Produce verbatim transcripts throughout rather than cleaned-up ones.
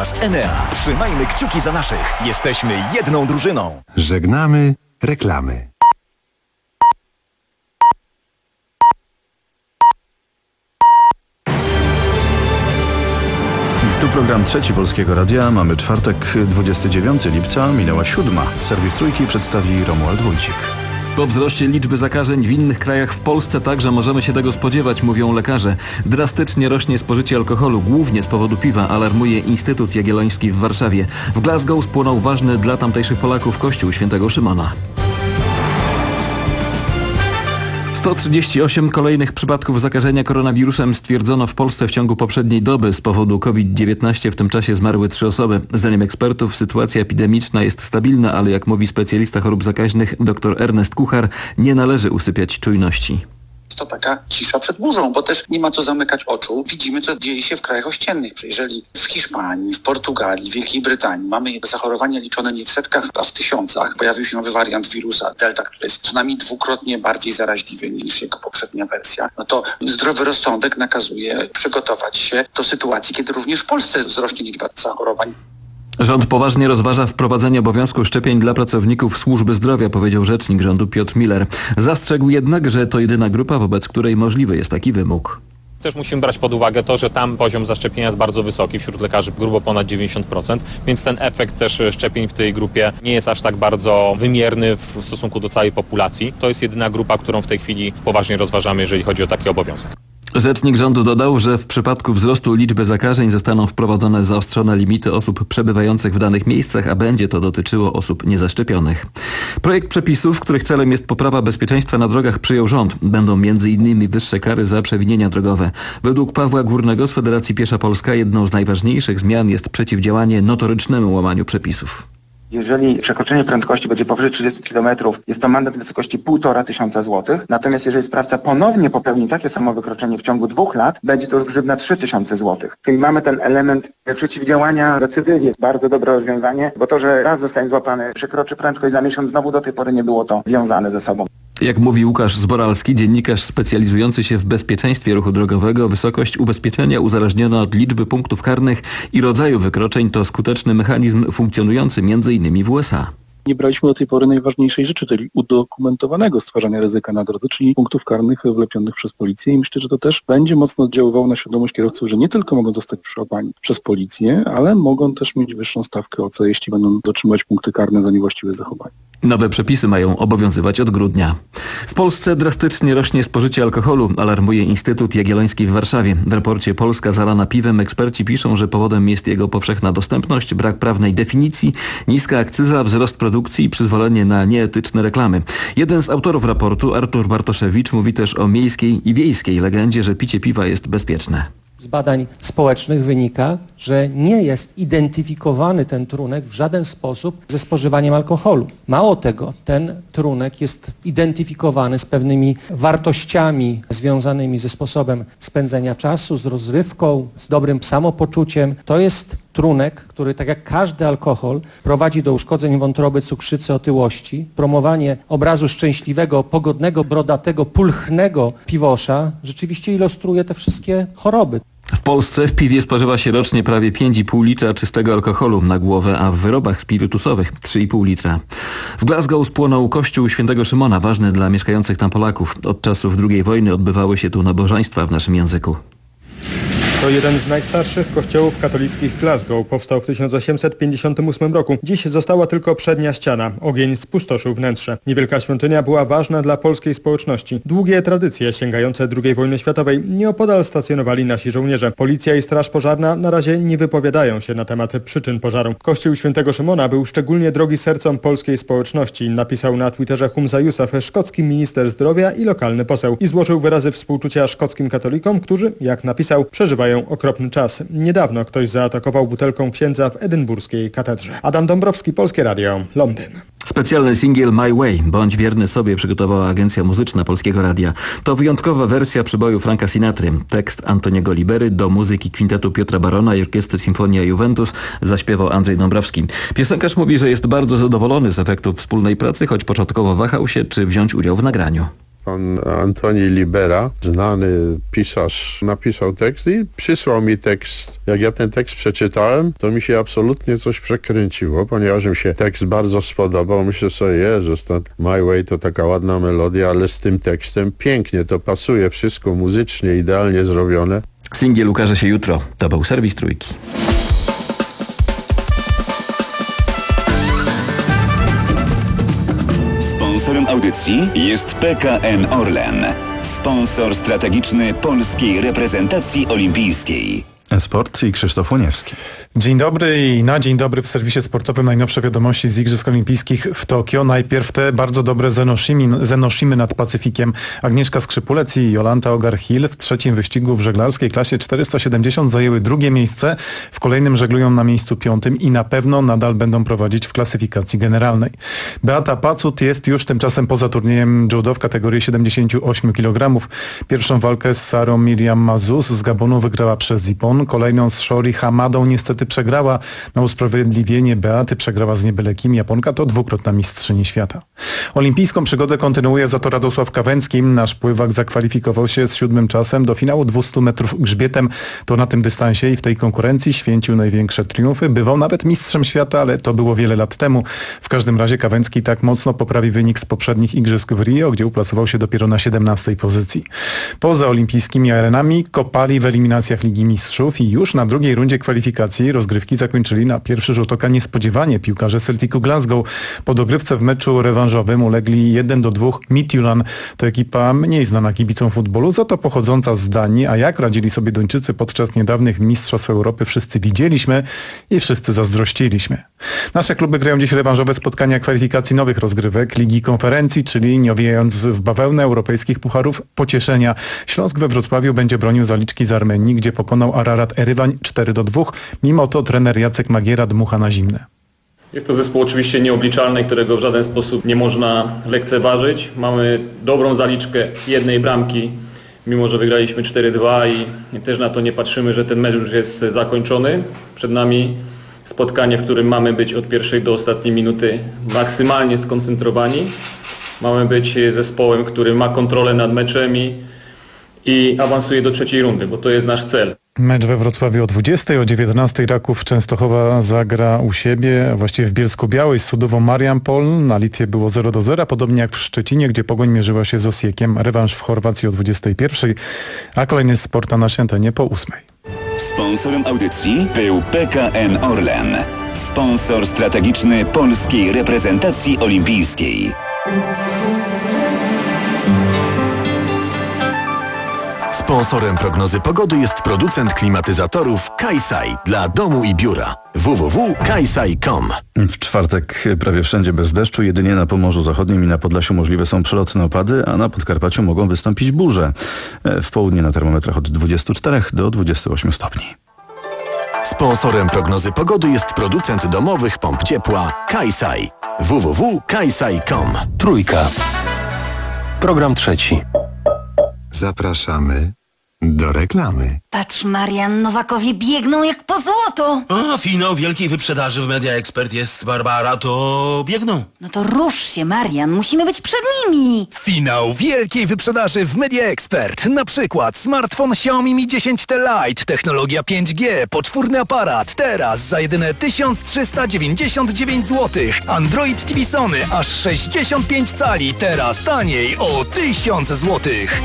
oraz Enea. Trzymajmy kciuki za naszych. Jesteśmy jedną drużyną. Żegnamy reklamy. Tu program Trzeci Polskiego Radia. Mamy czwartek, dwudziestego dziewiątego lipca, minęła siódma. Serwis Trójki przedstawi Romuald Wójcik. Po wzroście liczby zakażeń w innych krajach w Polsce także możemy się tego spodziewać, mówią lekarze. Drastycznie rośnie spożycie alkoholu, głównie z powodu piwa, alarmuje Instytut Jagielloński w Warszawie. W Glasgow spłonął ważny dla tamtejszych Polaków kościół świętego Szymona. sto trzydzieści osiem kolejnych przypadków zakażenia koronawirusem stwierdzono w Polsce w ciągu poprzedniej doby. Z powodu COVID dziewiętnaście w tym czasie zmarły trzy osoby. Zdaniem ekspertów sytuacja epidemiczna jest stabilna, ale jak mówi specjalista chorób zakaźnych dr Ernest Kuchar, nie należy usypiać czujności. To taka cisza przed burzą, bo też nie ma co zamykać oczu. Widzimy, co dzieje się w krajach ościennych. Jeżeli w Hiszpanii, w Portugalii, w Wielkiej Brytanii mamy zachorowania liczone nie w setkach, a w tysiącach, pojawił się nowy wariant wirusa Delta, który jest co najmniej dwukrotnie bardziej zaraźliwy niż jego poprzednia wersja, no to zdrowy rozsądek nakazuje przygotować się do sytuacji, kiedy również w Polsce wzrośnie liczba zachorowań. Rząd poważnie rozważa wprowadzenie obowiązku szczepień dla pracowników służby zdrowia, powiedział rzecznik rządu Piotr Miller. Zastrzegł jednak, że to jedyna grupa, wobec której możliwy jest taki wymóg. Też musimy brać pod uwagę to, że tam poziom zaszczepienia jest bardzo wysoki, wśród lekarzy grubo ponad dziewięćdziesiąt procent, więc ten efekt też szczepień w tej grupie nie jest aż tak bardzo wymierny w stosunku do całej populacji. To jest jedyna grupa, którą w tej chwili poważnie rozważamy, jeżeli chodzi o taki obowiązek. Rzecznik rządu dodał, że w przypadku wzrostu liczby zakażeń zostaną wprowadzone zaostrzone limity osób przebywających w danych miejscach, a będzie to dotyczyło osób niezaszczepionych. Projekt przepisów, których celem jest poprawa bezpieczeństwa na drogach, przyjął rząd. Będą między innymi wyższe kary za przewinienia drogowe. Według Pawła Górnego z Federacji Piesza Polska jedną z najważniejszych zmian jest przeciwdziałanie notorycznemu łamaniu przepisów. Jeżeli przekroczenie prędkości będzie powyżej trzydziestu kilometrów, jest to mandat w wysokości półtora tysiąca złotych. Natomiast jeżeli sprawca ponownie popełni takie samo wykroczenie w ciągu dwóch lat, będzie to już grzywna trzy tysiące złotych. Czyli mamy ten element przeciwdziałania recydywie. Bardzo dobre rozwiązanie, bo to, że raz zostanie złapany, przekroczy prędkość, za miesiąc znowu do tej pory nie było to wiązane ze sobą. Jak mówi Łukasz Zboralski, dziennikarz specjalizujący się w bezpieczeństwie ruchu drogowego, wysokość ubezpieczenia uzależniona od liczby punktów karnych i rodzaju wykroczeń to skuteczny mechanizm funkcjonujący między innymi w U S A. Nie braliśmy do tej pory najważniejszej rzeczy, czyli udokumentowanego stwarzania ryzyka na drodze, czyli punktów karnych wlepionych przez policję i myślę, że to też będzie mocno oddziaływało na świadomość kierowców, że nie tylko mogą zostać przyłapani przez policję, ale mogą też mieć wyższą stawkę O C, jeśli będą dotrzymywać punkty karne za niewłaściwe zachowanie. Nowe przepisy mają obowiązywać od grudnia. W Polsce drastycznie rośnie spożycie alkoholu, alarmuje Instytut Jagielloński w Warszawie. W raporcie Polska zalana piwem eksperci piszą, że powodem jest jego powszechna dostępność, brak prawnej definicji, niska akcyza, wzrost produkcji i przyzwolenie na nieetyczne reklamy. Jeden z autorów raportu, Artur Bartoszewicz, mówi też o miejskiej i wiejskiej legendzie, że picie piwa jest bezpieczne. Z badań społecznych wynika, że nie jest identyfikowany ten trunek w żaden sposób ze spożywaniem alkoholu. Mało tego, ten trunek jest identyfikowany z pewnymi wartościami związanymi ze sposobem spędzenia czasu, z rozrywką, z dobrym samopoczuciem. To jest trunek, który tak jak każdy alkohol prowadzi do uszkodzeń wątroby, cukrzycy, otyłości. Promowanie obrazu szczęśliwego, pogodnego, brodatego, pulchnego piwosza rzeczywiście ilustruje te wszystkie choroby. W Polsce w piwie spożywa się rocznie prawie pięć i pół litra czystego alkoholu na głowę, a w wyrobach spirytusowych trzy i pół litra. W Glasgow spłonął kościół świętego Szymona, ważny dla mieszkających tam Polaków. Od czasów drugiej wojny odbywały się tu nabożeństwa w naszym języku. To jeden z najstarszych kościołów katolickich Glasgow. Powstał w tysiąc osiemset pięćdziesiątym ósmym roku. Dziś została tylko przednia ściana. Ogień spustoszył wnętrze. Niewielka świątynia była ważna dla polskiej społeczności. Długie tradycje sięgające drugiej wojny światowej. Nieopodal stacjonowali nasi żołnierze. Policja i straż pożarna na razie nie wypowiadają się na temat przyczyn pożaru. Kościół świętego Szymona był szczególnie drogi sercom polskiej społeczności. Napisał na Twitterze Humza Yousaf, szkocki minister zdrowia i lokalny poseł. I złożył wyrazy współczucia szkockim katolikom, którzy, jak napisał, przeżywają okropny czas. Niedawno ktoś zaatakował butelką księdza w edynburskiej katedrze. Adam Dąbrowski, Polskie Radio, Londyn. Specjalny singiel My Way, Bądź wierny sobie, przygotowała agencja muzyczna Polskiego Radia. To wyjątkowa wersja przyboju Franka Sinatry. Tekst Antoniego Libery do muzyki kwintetu Piotra Barona i orkiestry Sinfonia Juventus zaśpiewał Andrzej Dąbrowski. Piosenkarz mówi, że jest bardzo zadowolony z efektów wspólnej pracy, choć początkowo wahał się, czy wziąć udział w nagraniu. pan Antoni Libera, znany pisarz, napisał tekst i przysłał mi tekst. Jak ja ten tekst przeczytałem, to mi się absolutnie coś przekręciło, ponieważ mi się tekst bardzo spodobał. Myślę sobie, Jezus, ten My Way to taka ładna melodia, ale z tym tekstem pięknie to pasuje, wszystko muzycznie, idealnie zrobione. Singiel ukaże się jutro. To był serwis Trójki. Sponsorem audycji jest P K N Orlen, sponsor strategiczny polskiej reprezentacji olimpijskiej. Sport i Krzysztof Łoniewski. Dzień dobry i na dzień dobry w serwisie sportowym najnowsze wiadomości z Igrzysk Olimpijskich w Tokio. Najpierw te bardzo dobre Zenoshimi, Zenoshimy nad Pacyfikiem. Agnieszka Skrzypulec i Jolanta Ogar-Hill w trzecim wyścigu w żeglarskiej klasie czterysta siedemdziesiąt zajęły drugie miejsce. W kolejnym żeglują na miejscu piątym i na pewno nadal będą prowadzić w klasyfikacji generalnej. Beata Pacut jest już tymczasem poza turniejem judo w kategorii siedemdziesiąt osiem kilogramów. Pierwszą walkę z Sarą Miriam Mazus z Gabonu wygrała przez Zippon. Kolejną z Shori Hamadą niestety przegrała. Na usprawiedliwienie Beaty przegrała z niebyle kim. Japonka to dwukrotna mistrzyni świata. Olimpijską przygodę kontynuuje za to Radosław Kawęcki. Nasz pływak zakwalifikował się z siódmym czasem do finału dwustu metrów grzbietem. To na tym dystansie i w tej konkurencji święcił największe triumfy. Bywał nawet mistrzem świata, ale to było wiele lat temu. W każdym razie Kawęcki tak mocno poprawi wynik z poprzednich igrzysk w Rio, gdzie uplasował się dopiero na siedemnastej pozycji. Poza olimpijskimi arenami kopali w eliminacjach Ligi Mistrzów i już na drugiej rundzie kwalifikacji rozgrywki zakończyli na pierwszy rzut oka niespodziewanie piłkarze Celticu Glasgow. Po dogrywce w meczu rewanżowym ulegli jeden do dwóch Midtjylland. To ekipa mniej znana kibicom futbolu, za to pochodząca z Danii, a jak radzili sobie Duńczycy podczas niedawnych Mistrzostw Europy wszyscy widzieliśmy i wszyscy zazdrościliśmy. Nasze kluby grają dziś rewanżowe spotkania kwalifikacji nowych rozgrywek Ligi Konferencji, czyli nie owijając w bawełnę europejskich pucharów pocieszenia. Śląsk we Wrocławiu będzie bronił zaliczki z Armenii, gdzie pokonał Ararat Erywań cztery do dwóch. Mimo to trener Jacek Magiera dmucha na zimne. Jest to zespół oczywiście nieobliczalny, którego w żaden sposób nie można lekceważyć. Mamy dobrą zaliczkę jednej bramki, mimo że wygraliśmy cztery dwa i też na to nie patrzymy, że ten mecz już jest zakończony. Przed nami spotkanie, w którym mamy być od pierwszej do ostatniej minuty maksymalnie skoncentrowani. Mamy być zespołem, który ma kontrolę nad meczem i, i awansuje do trzeciej rundy, bo to jest nasz cel. Mecz we Wrocławiu o dwudziestej, o dziewiętnastej Raków Częstochowa zagra u siebie, właściwie w Bielsku-Białej z Sudową Mariampol. Na Litwie było zero do zera, podobnie jak w Szczecinie, gdzie Pogoń mierzyła się z Osiekiem. Rewanż w Chorwacji o dwudziestej pierwszej, a kolejny sport na naszej antenie po ósmej. Sponsorem audycji był P K N Orlen, sponsor strategiczny polskiej reprezentacji olimpijskiej. Sponsorem prognozy pogody jest producent klimatyzatorów Kaisai dla domu i biura. w w w kropka kaisai kropka com. W czwartek prawie wszędzie bez deszczu, jedynie na Pomorzu Zachodnim i na Podlasiu możliwe są przelotne opady, a na Podkarpaciu mogą wystąpić burze. W południe na termometrach od dwudziestu czterech do dwudziestu ośmiu stopni. Sponsorem prognozy pogody jest producent domowych pomp ciepła Kaisai. w w w kropka kaisai kropka com. Trójka. Program trzeci. Zapraszamy do reklamy. Patrz, Marian, Nowakowie biegną jak po złoto. A, finał wielkiej wyprzedaży w Media Expert jest, Barbara, to biegną. No to rusz się, Marian, musimy być przed nimi. Finał wielkiej wyprzedaży w Media Expert. Na przykład smartfon Xiaomi Mi dziesięć T Lite, technologia pięć G, poczwórny aparat, teraz za jedyne tysiąc trzysta dziewięćdziesiąt dziewięć złotych. Android T V Sony aż sześćdziesiąt pięć cali, teraz taniej o tysiąc złotych.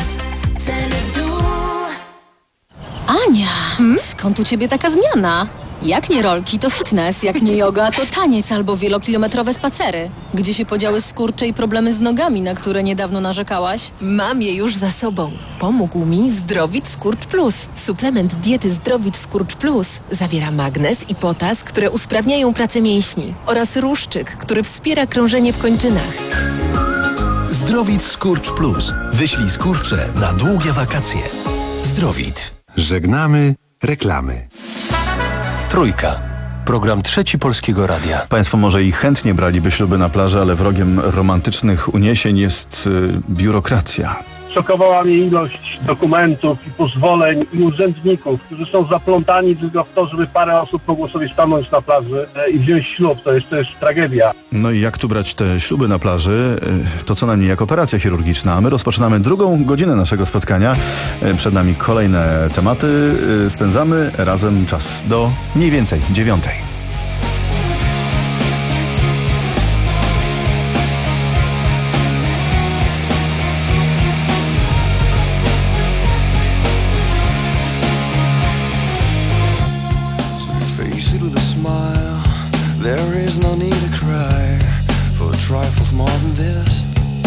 Ania, hmm? Skąd u ciebie taka zmiana? Jak nie rolki, to fitness, jak nie yoga, to taniec albo wielokilometrowe spacery. Gdzie się podziały skurcze i problemy z nogami, na które niedawno narzekałaś? Mam je już za sobą. Pomógł mi Zdrowit Skurcz Plus. Suplement diety Zdrowit Skurcz Plus zawiera magnez i potas, które usprawniają pracę mięśni, oraz ruszczyk, który wspiera krążenie w kończynach. Zdrowit Skurcz Plus. Wyślij skurcze na długie wakacje. Zdrowit. Żegnamy reklamy. Trójka. Program trzeci Polskiego Radia. Państwo może i chętnie braliby śluby na plaży, ale wrogiem romantycznych uniesień jest y, biurokracja. Szokowała mnie ilość dokumentów i pozwoleń i urzędników, którzy są zaplątani tylko w to, żeby parę osób mogło sobie stanąć na plaży i wziąć ślub. To jest też tragedia. No i jak tu brać te śluby na plaży? To co najmniej jak operacja chirurgiczna. A my rozpoczynamy drugą godzinę naszego spotkania. Przed nami kolejne tematy. Spędzamy razem czas do mniej więcej dziewiątej. There is no need to cry for trifles more than this.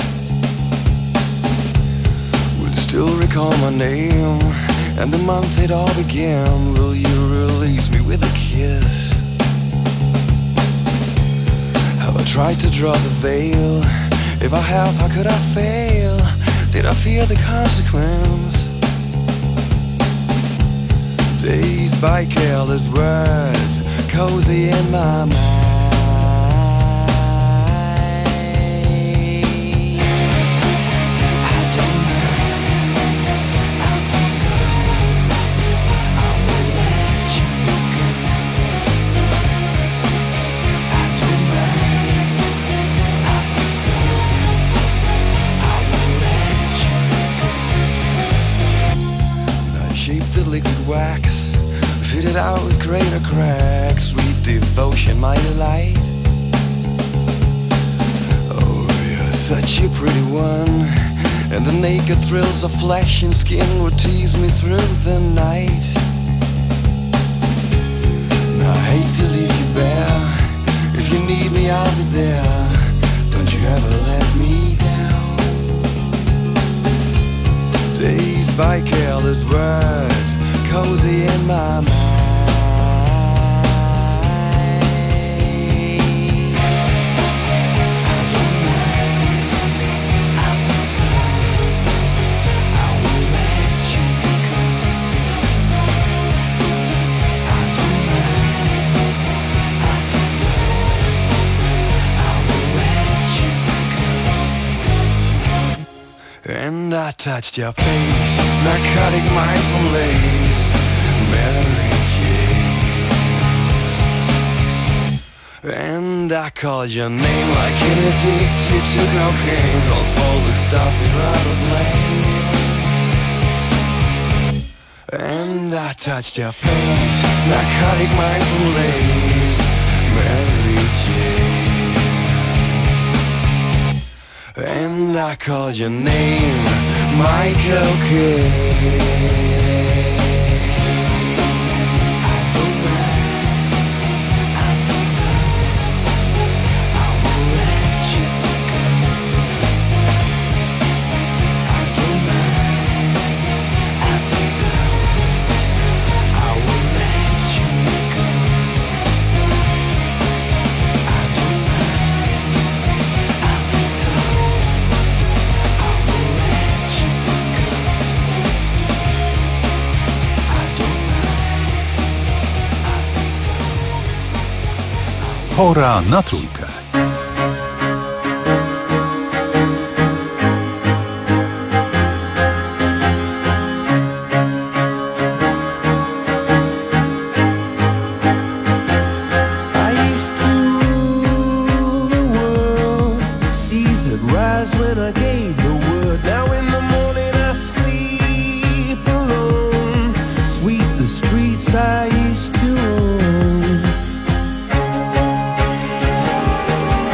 Will you still recall my name and the month it all began? Will you release me with a kiss? Have I tried to draw the veil? If I have, how could I fail? Did I fear the consequence? Dazed by careless words, cozy in my mind. Liquid wax, fitted out with greater cracks. Sweet devotion, my delight. Oh, you're such a pretty one, and the naked thrills of flesh and skin would tease me through the night. Now, I hate to leave you bare. If you need me, I'll be there. Don't you ever let me down. Dazed by careless words, cozy in my mind. And I touched your face, narcotic mindful lace, Mary Jane. And I called your name like an addicted to cocaine, calls all the stuff without a blame. And I touched your face, narcotic mindful lace, Mary Jane. And I called your name, Michael Kidd. Pora na trójkę. I used to own.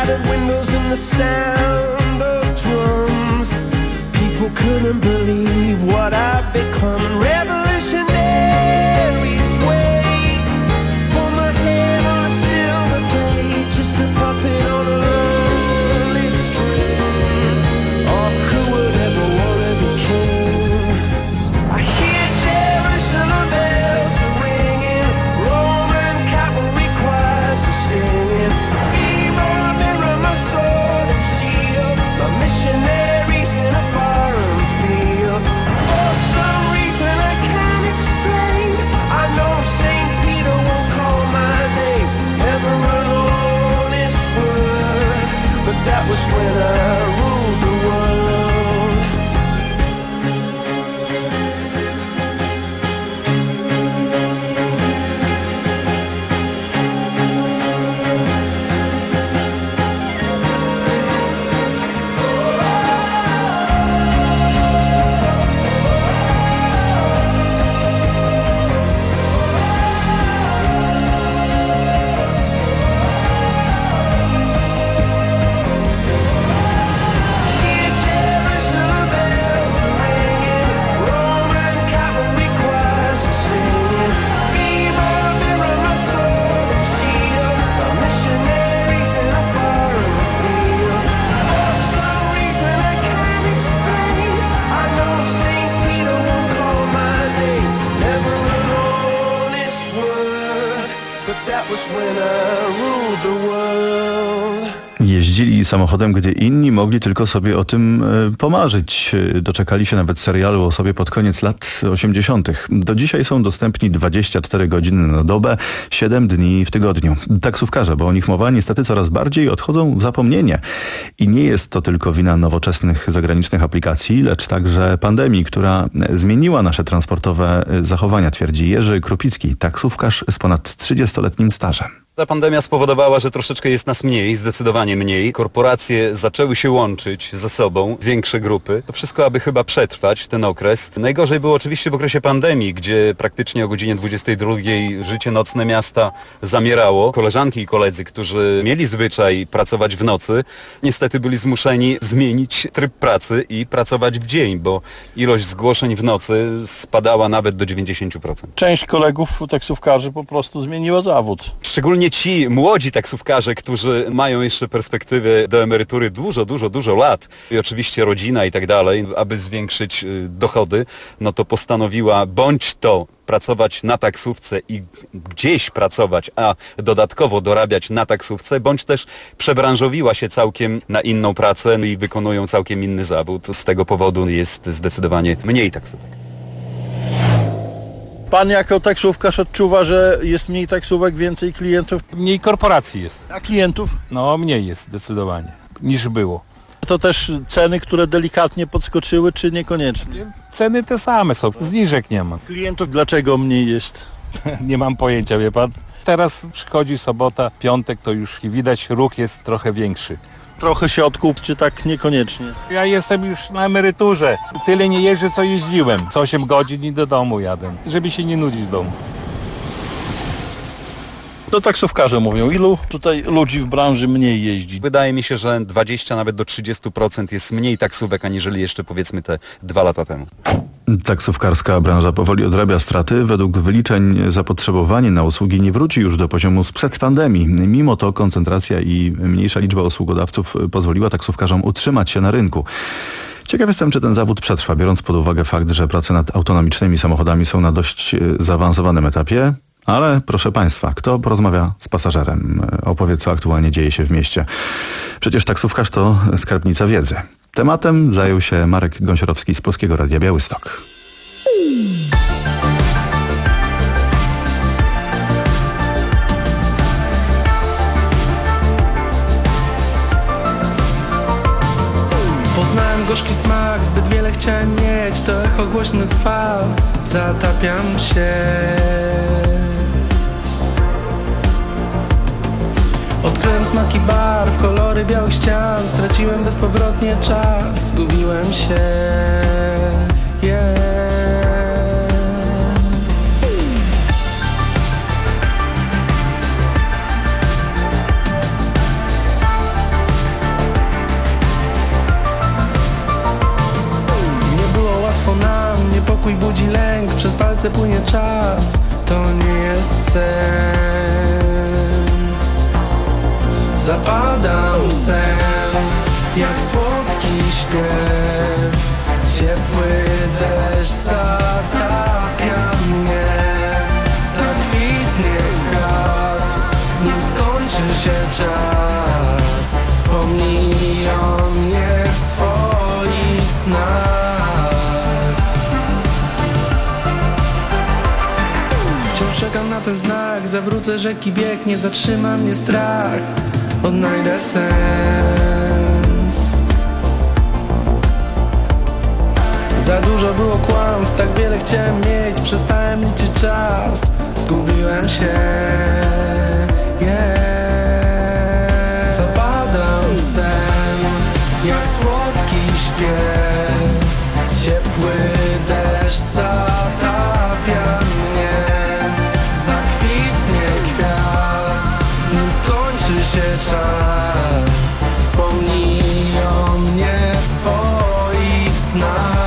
shattered windows and the sound of drums. People couldn't believe what I'd become. Revolutionaries wait for my head on a silver plate, just a puppet on a lonely string. Oh, who would ever want to be king? I hear Jerusalem bells are ringing, Roman cavalry choirs are singing. Mirror, mirror, my sword and shield, my missionaries in a foreign field. For some reason I can't explain, I know Saint Peter won't call my name, never an honest word, but that was when I ruled the world. Jeździli samochodem, gdy inni mogli tylko sobie o tym pomarzyć. Doczekali się nawet serialu o sobie pod koniec lat osiemdziesiątych. Do dzisiaj są dostępni dwadzieścia cztery godziny na dobę, siedem dni w tygodniu. Taksówkarze, bo o nich mowa, niestety coraz bardziej odchodzą w zapomnienie. I nie jest to tylko wina nowoczesnych zagranicznych aplikacji, lecz także pandemii, która zmieniła nasze transportowe zachowania, twierdzi Jerzy Krupicki, taksówkarz z ponad trzydziestoletnim stażem. Ta pandemia spowodowała, że troszeczkę jest nas mniej, zdecydowanie mniej. Korporacje zaczęły się łączyć ze sobą, większe grupy. To wszystko, aby chyba przetrwać ten okres. Najgorzej było oczywiście w okresie pandemii, gdzie praktycznie o godzinie dwudziestej drugiej życie nocne miasta zamierało. Koleżanki i koledzy, którzy mieli zwyczaj pracować w nocy, niestety byli zmuszeni zmienić tryb pracy i pracować w dzień, bo ilość zgłoszeń w nocy spadała nawet do dziewięćdziesiąt procent. Część kolegów taksówkarzy po prostu zmieniła zawód. Szczególnie ci młodzi taksówkarze, którzy mają jeszcze perspektywy do emerytury dużo, dużo, dużo lat i oczywiście rodzina i tak dalej, aby zwiększyć dochody, no to postanowiła bądź to pracować na taksówce i gdzieś pracować, a dodatkowo dorabiać na taksówce, bądź też przebranżowiła się całkiem na inną pracę i wykonują całkiem inny zawód. Z tego powodu jest zdecydowanie mniej taksówek. Pan jako taksówkarz odczuwa, że jest mniej taksówek, więcej klientów? Mniej korporacji jest. A klientów? No mniej jest zdecydowanie niż było. To też ceny, które delikatnie podskoczyły, czy niekoniecznie? Ceny te same są, zniżek nie ma. Klientów dlaczego mniej jest? Nie mam pojęcia, wie pan. Teraz przychodzi sobota, piątek, to już widać, ruch jest trochę większy. Trochę się odkup, czy tak niekoniecznie? Ja jestem już na emeryturze. Tyle nie jeżdżę, co jeździłem. Co osiem godzin i do domu jadę, żeby się nie nudzić w domu. To taksówkarze mówią, ilu tutaj ludzi w branży mniej jeździ? Wydaje mi się, że dwadzieścia nawet do trzydziestu procent jest mniej taksówek, aniżeli jeszcze powiedzmy te dwa lata temu. Taksówkarska branża powoli odrabia straty. Według wyliczeń zapotrzebowanie na usługi nie wróci już do poziomu sprzed pandemii. Mimo to koncentracja i mniejsza liczba usługodawców pozwoliła taksówkarzom utrzymać się na rynku. Ciekaw jestem, czy ten zawód przetrwa, biorąc pod uwagę fakt, że prace nad autonomicznymi samochodami są na dość zaawansowanym etapie. Ale proszę Państwa, kto porozmawia z pasażerem? Opowie, co aktualnie dzieje się w mieście. Przecież taksówkarz to skarbnica wiedzy. Tematem zajął się Marek Gąsiorowski z Polskiego Radia Białystok. Poznałem gorzki smak, zbyt wiele chciałem mieć. To echo głośnych fal, zatapiam się. Odkryłem smaki barw, kolory białych ścian. Straciłem bezpowrotnie czas, zgubiłem się. Yeah. pracę płynie czas, to nie jest sen. Zapadam w sen, jak słodki śpiew. Ciepły deszcz zatapia mnie. Zakwitnie kwiat, nim skończy się czas. Wspomnij o mnie w swoich snach. Wciąż czekam na ten znak. Zawrócę rzeki bieg, nie zatrzyma mnie strach. Odnajdę sens. Za dużo było kłamstw, tak wiele chciałem mieć. Przestałem liczyć czas, zgubiłem się. Yeah. Zapadam w sen, jak słodki śpiew. Ciepły deszcz zatapia mnie. Zakwitnie kwiat, nim skończy się czas. Wspomnij o mnie w swoich snach.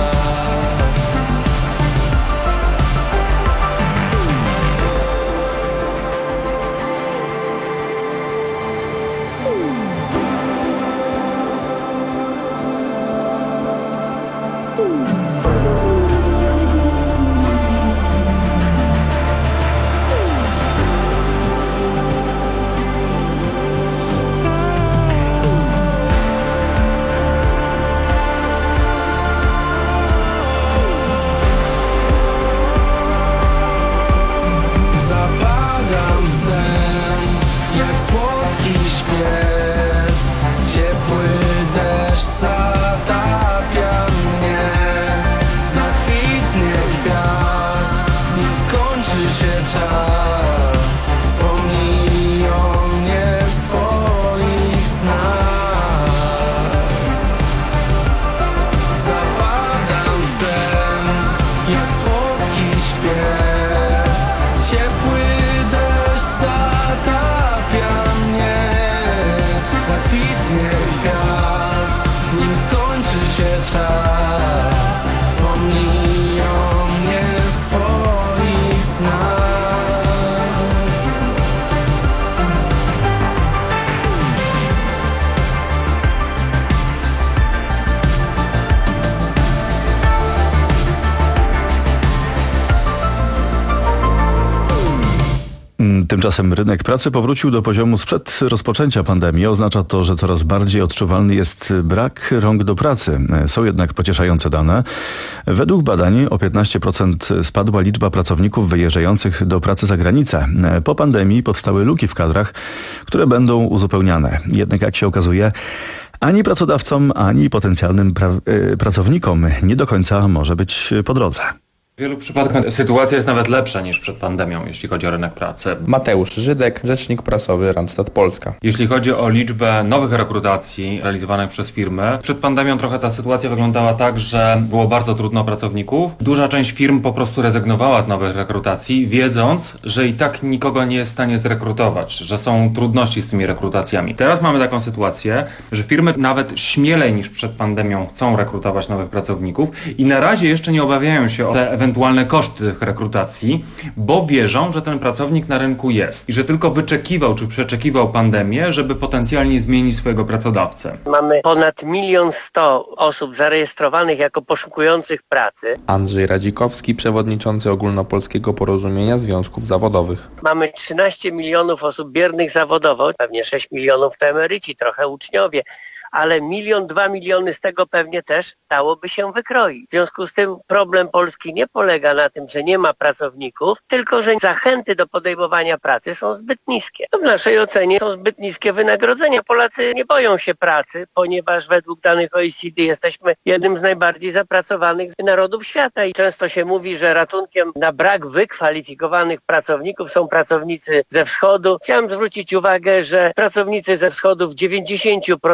Tymczasem rynek pracy powrócił do poziomu sprzed rozpoczęcia pandemii. Oznacza to, że coraz bardziej odczuwalny jest brak rąk do pracy. Są jednak pocieszające dane. Według badań o piętnaście procent spadła liczba pracowników wyjeżdżających do pracy za granicę. Po pandemii powstały luki w kadrach, które będą uzupełniane. Jednak jak się okazuje, ani pracodawcom, ani potencjalnym pra- pracownikom nie do końca może być po drodze. W wielu przypadkach sytuacja jest nawet lepsza niż przed pandemią, jeśli chodzi o rynek pracy. Mateusz Żydek, rzecznik prasowy Randstad Polska. Jeśli chodzi o liczbę nowych rekrutacji realizowanych przez firmy, przed pandemią trochę ta sytuacja wyglądała tak, że było bardzo trudno o pracowników. Duża część firm po prostu rezygnowała z nowych rekrutacji, wiedząc, że i tak nikogo nie jest w stanie zrekrutować, że są trudności z tymi rekrutacjami. Teraz mamy taką sytuację, że firmy nawet śmielej niż przed pandemią chcą rekrutować nowych pracowników i na razie jeszcze nie obawiają się o te ewentualne ewentualne koszty tych rekrutacji, bo wierzą, że ten pracownik na rynku jest i że tylko wyczekiwał czy przeczekiwał pandemię, żeby potencjalnie zmienić swojego pracodawcę. Mamy ponad milion sto osób zarejestrowanych jako poszukujących pracy. Andrzej Radzikowski, przewodniczący Ogólnopolskiego Porozumienia Związków Zawodowych. Mamy trzynaście milionów osób biernych zawodowo, pewnie sześć milionów to emeryci, trochę uczniowie. Ale milion, dwa miliony z tego pewnie też dałoby się wykroić. W związku z tym problem Polski nie polega na tym, że nie ma pracowników, tylko że zachęty do podejmowania pracy są zbyt niskie. W naszej ocenie są zbyt niskie wynagrodzenia. Polacy nie boją się pracy, ponieważ według danych O E C D jesteśmy jednym z najbardziej zapracowanych narodów świata i często się mówi, że ratunkiem na brak wykwalifikowanych pracowników są pracownicy ze wschodu. Chciałem zwrócić uwagę, że pracownicy ze wschodu w dziewięćdziesięciu procentach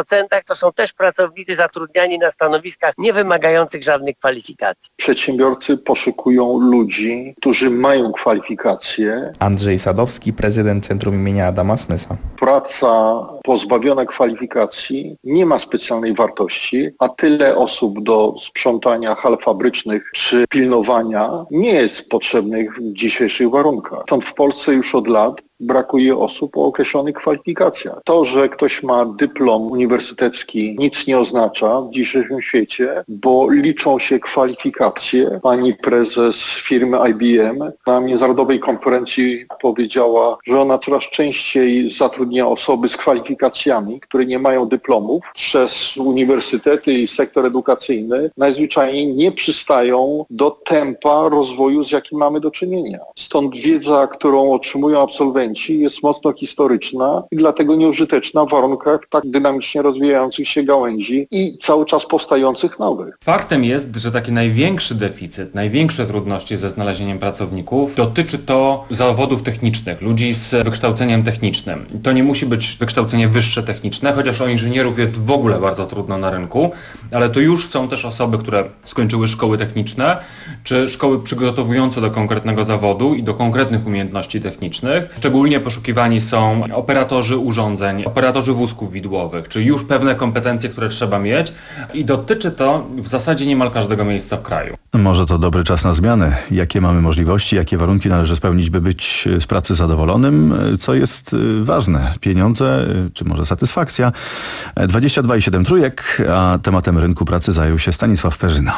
to są też pracownicy zatrudniani na stanowiskach nie wymagających żadnych kwalifikacji. Przedsiębiorcy poszukują ludzi, którzy mają kwalifikacje. Andrzej Sadowski, prezydent Centrum imienia Adama Smysa. Praca pozbawiona kwalifikacji nie ma specjalnej wartości, a tyle osób do sprzątania hal fabrycznych czy pilnowania nie jest potrzebnych w dzisiejszych warunkach. Stąd w Polsce już od lat brakuje osób o określonych kwalifikacjach. To, że ktoś ma dyplom uniwersytecki, nic nie oznacza w dzisiejszym świecie, bo liczą się kwalifikacje. Pani prezes firmy I B M na międzynarodowej konferencji powiedziała, że ona coraz częściej zatrudnia osoby z kwalifikacjami, które nie mają dyplomów, przez uniwersytety i sektor edukacyjny najzwyczajniej nie przystają do tempa rozwoju, z jakim mamy do czynienia. Stąd wiedza, którą otrzymują absolwenci, jest mocno historyczna i dlatego nieużyteczna w warunkach tak dynamicznie rozwijających się gałęzi i cały czas powstających nowych. Faktem jest, że taki największy deficyt, największe trudności ze znalezieniem pracowników dotyczy to zawodów technicznych, ludzi z wykształceniem technicznym. To nie musi być wykształcenie wyższe techniczne, chociaż o inżynierów jest w ogóle bardzo trudno na rynku, ale to już są też osoby, które skończyły szkoły techniczne, czy szkoły przygotowujące do konkretnego zawodu i do konkretnych umiejętności technicznych. Szczególnie poszukiwani są operatorzy urządzeń, operatorzy wózków widłowych, czyli już pewne kompetencje, które trzeba mieć i dotyczy to w zasadzie niemal każdego miejsca w kraju. Może to dobry czas na zmiany. Jakie mamy możliwości, jakie warunki należy spełnić, by być z pracy zadowolonym? Co jest ważne? Pieniądze, czy może satysfakcja? dwadzieścia dwa i siedem trójek, a tematem rynku pracy zajął się Stanisław Perzyna.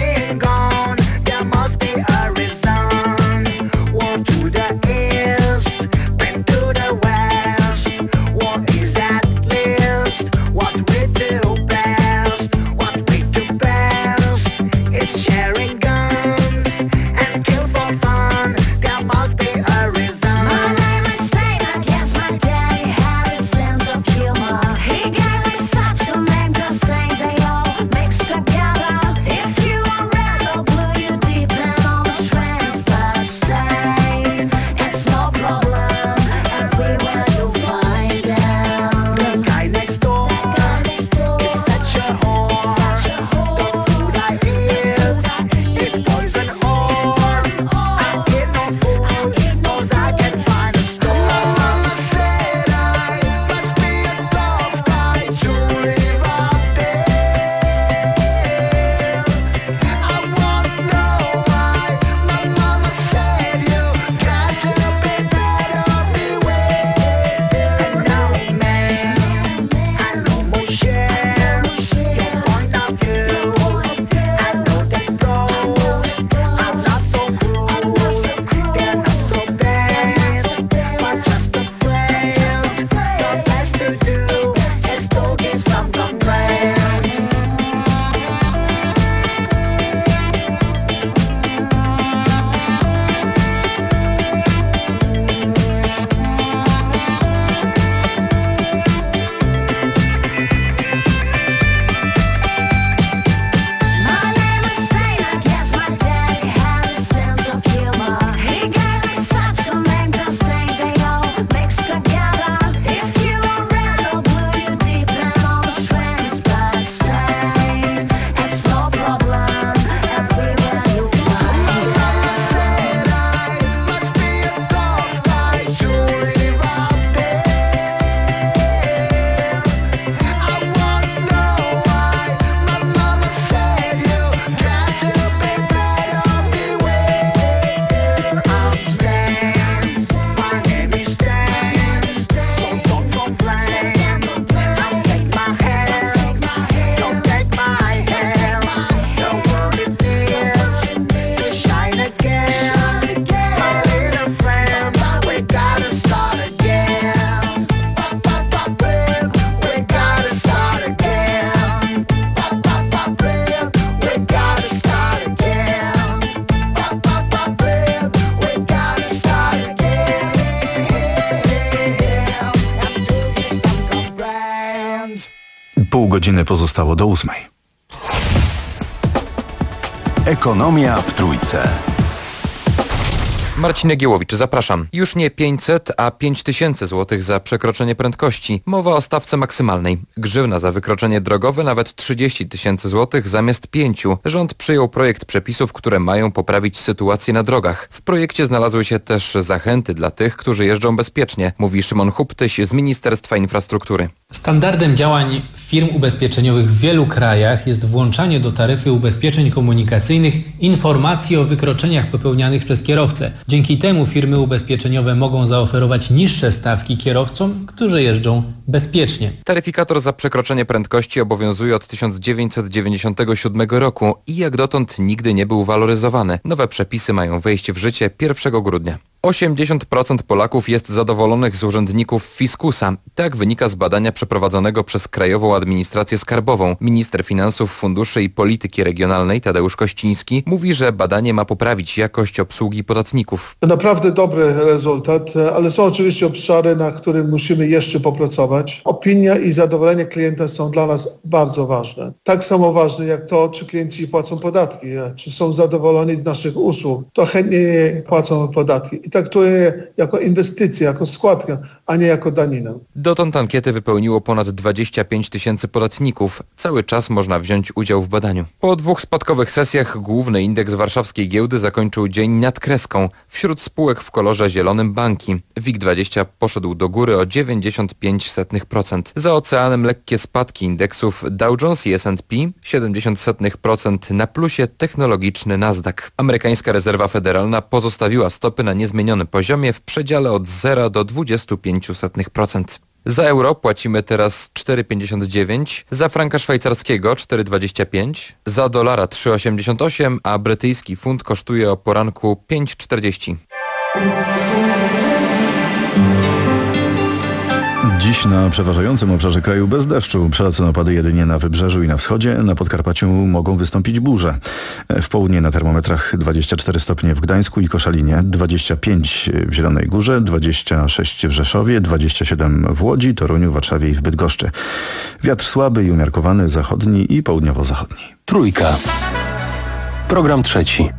There must be a reason. War to the east. Pół godziny pozostało do ósmej. Ekonomia w Trójce. Marcin Egiełowicz, zapraszam. Już nie pięćset, a pięć tysięcy złotych za przekroczenie prędkości. Mowa o stawce maksymalnej. Grzywna za wykroczenie drogowe nawet trzydzieści tysięcy złotych zamiast pięciu. Rząd przyjął projekt przepisów, które mają poprawić sytuację na drogach. W projekcie znalazły się też zachęty dla tych, którzy jeżdżą bezpiecznie, mówi Szymon Huptyś z Ministerstwa Infrastruktury. Standardem działań firm ubezpieczeniowych w wielu krajach jest włączanie do taryfy ubezpieczeń komunikacyjnych informacji o wykroczeniach popełnianych przez kierowcę. Dzięki temu firmy ubezpieczeniowe mogą zaoferować niższe stawki kierowcom, którzy jeżdżą bezpiecznie. Taryfikator za przekroczenie prędkości obowiązuje od tysiąc dziewięćset dziewięćdziesiątego siódmego roku i jak dotąd nigdy nie był waloryzowany. Nowe przepisy mają wejść w życie pierwszego grudnia. osiemdziesiąt procent Polaków jest zadowolonych z urzędników Fiskusa. Tak wynika z badania przeprowadzonego przez Krajową Administrację Skarbową. Minister Finansów, Funduszy i Polityki Regionalnej Tadeusz Kościński mówi, że badanie ma poprawić jakość obsługi podatników. To naprawdę dobry rezultat, ale są oczywiście obszary, na których musimy jeszcze popracować. Opinia i zadowolenie klienta są dla nas bardzo ważne. Tak samo ważne jak to, czy klienci płacą podatki, czy są zadowoleni z naszych usług. To chętnie płacą podatki. I traktuję jako inwestycję, jako składkę, a nie jako daninę. Dotąd ankiety wypełniło ponad dwadzieścia pięć tysięcy podatników. Cały czas można wziąć udział w badaniu. Po dwóch spadkowych sesjach główny indeks warszawskiej giełdy zakończył dzień nad kreską. Wśród spółek w kolorze zielonym banki. WIG dwadzieścia poszedł do góry o dziewięćdziesiąt pięć procent. Za oceanem lekkie spadki indeksów Dow Jones i S and P, siedemdziesiąt procent na plusie technologiczny Nasdaq. Amerykańska rezerwa federalna pozostawiła stopy na niezmienionym poziomie w przedziale od zera do dwudziestu pięciu procent. Za euro płacimy teraz cztery pięćdziesiąt dziewięć, za franka szwajcarskiego cztery dwadzieścia pięć, za dolara trzy osiemdziesiąt osiem, a brytyjski funt kosztuje o poranku pięć czterdzieści. Dziś na przeważającym obszarze kraju bez deszczu. Przelotne opady jedynie na wybrzeżu i na wschodzie. Na Podkarpaciu mogą wystąpić burze. W południe na termometrach dwadzieścia cztery stopnie w Gdańsku i Koszalinie, dwadzieścia pięć w Zielonej Górze, dwadzieścia sześć w Rzeszowie, dwadzieścia siedem w Łodzi, Toruniu, Warszawie i w Bydgoszczy. Wiatr słaby i umiarkowany zachodni i południowo-zachodni. Trójka. Program trzeci.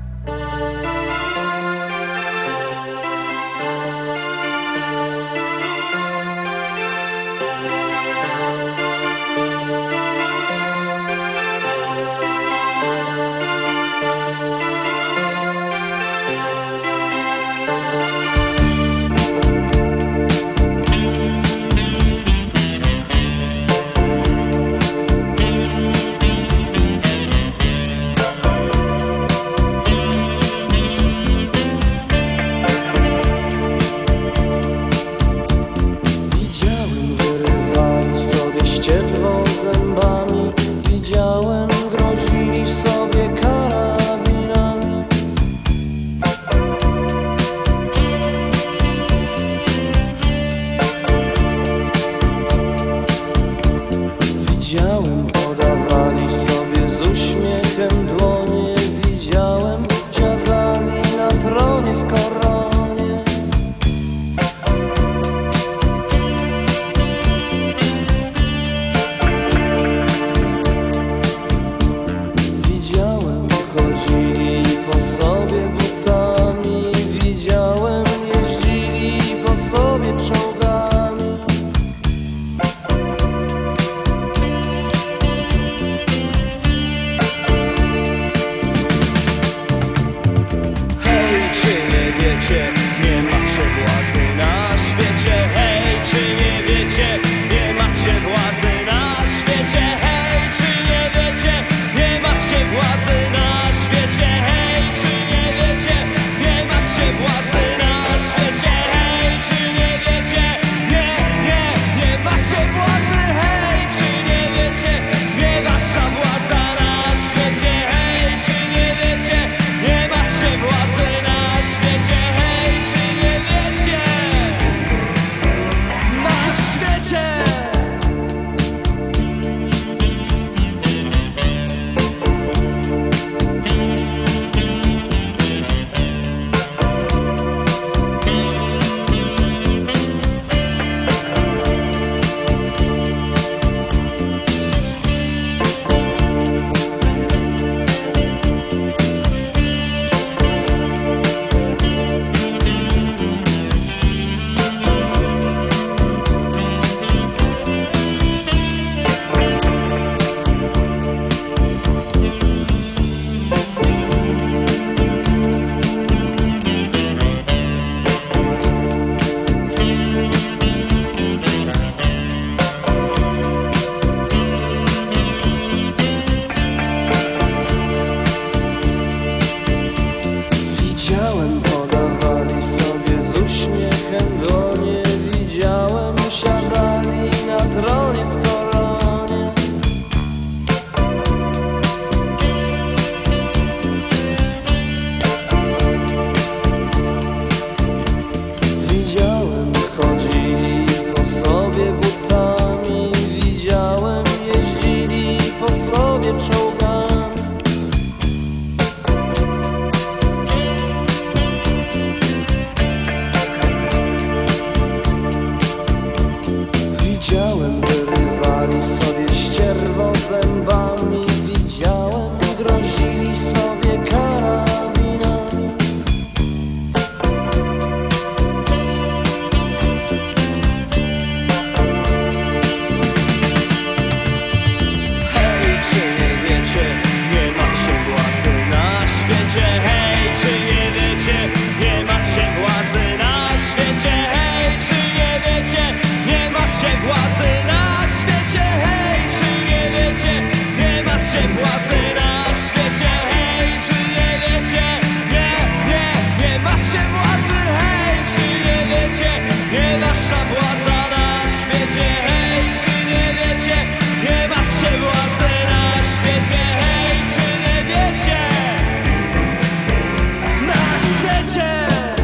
Widziałem, podawali sobie z uśmiechem dłonie. Widziałem, usiadali na tronie w koronie. Widziałem, chodzili po sobie butami. Widziałem, jeździli po sobie czołgami. Widziałem, wyrywali sobie ścierwo zębami. Widziałem, grozili sobie karabinami. Hej, czy nie wiecie, nie macie władzy na świecie. Hej, czy nie wiecie, nie macie władzy na świecie. Hej, czy nie wiecie, nie macie władzy na świecie. Hej, czy nie wiecie, nie macie władzy na świecie. Hej, czy nie wiecie, nie, nie, nie macie władzy. Hej, czy nie wiecie, nie wasza władza na świecie. Hej, czy nie wiecie, nie macie władzy na świecie. Hej, czy nie wiecie, na świecie.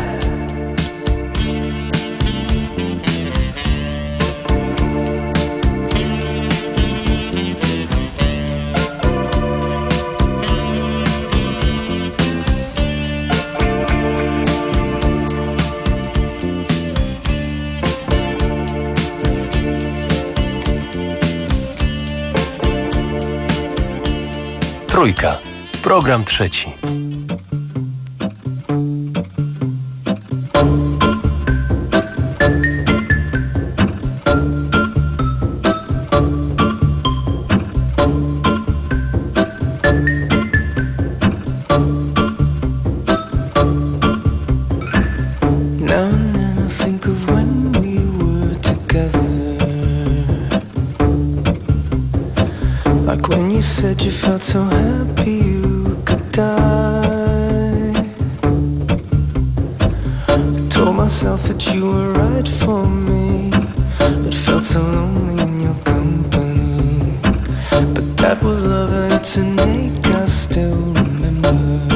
Trójka. Program trzeci. Now and then I think of when we were together. Like when you said you felt so happy you could die. I told myself that you were right for me, but felt so lonely in your company. But that was love and it's an ache I still remember.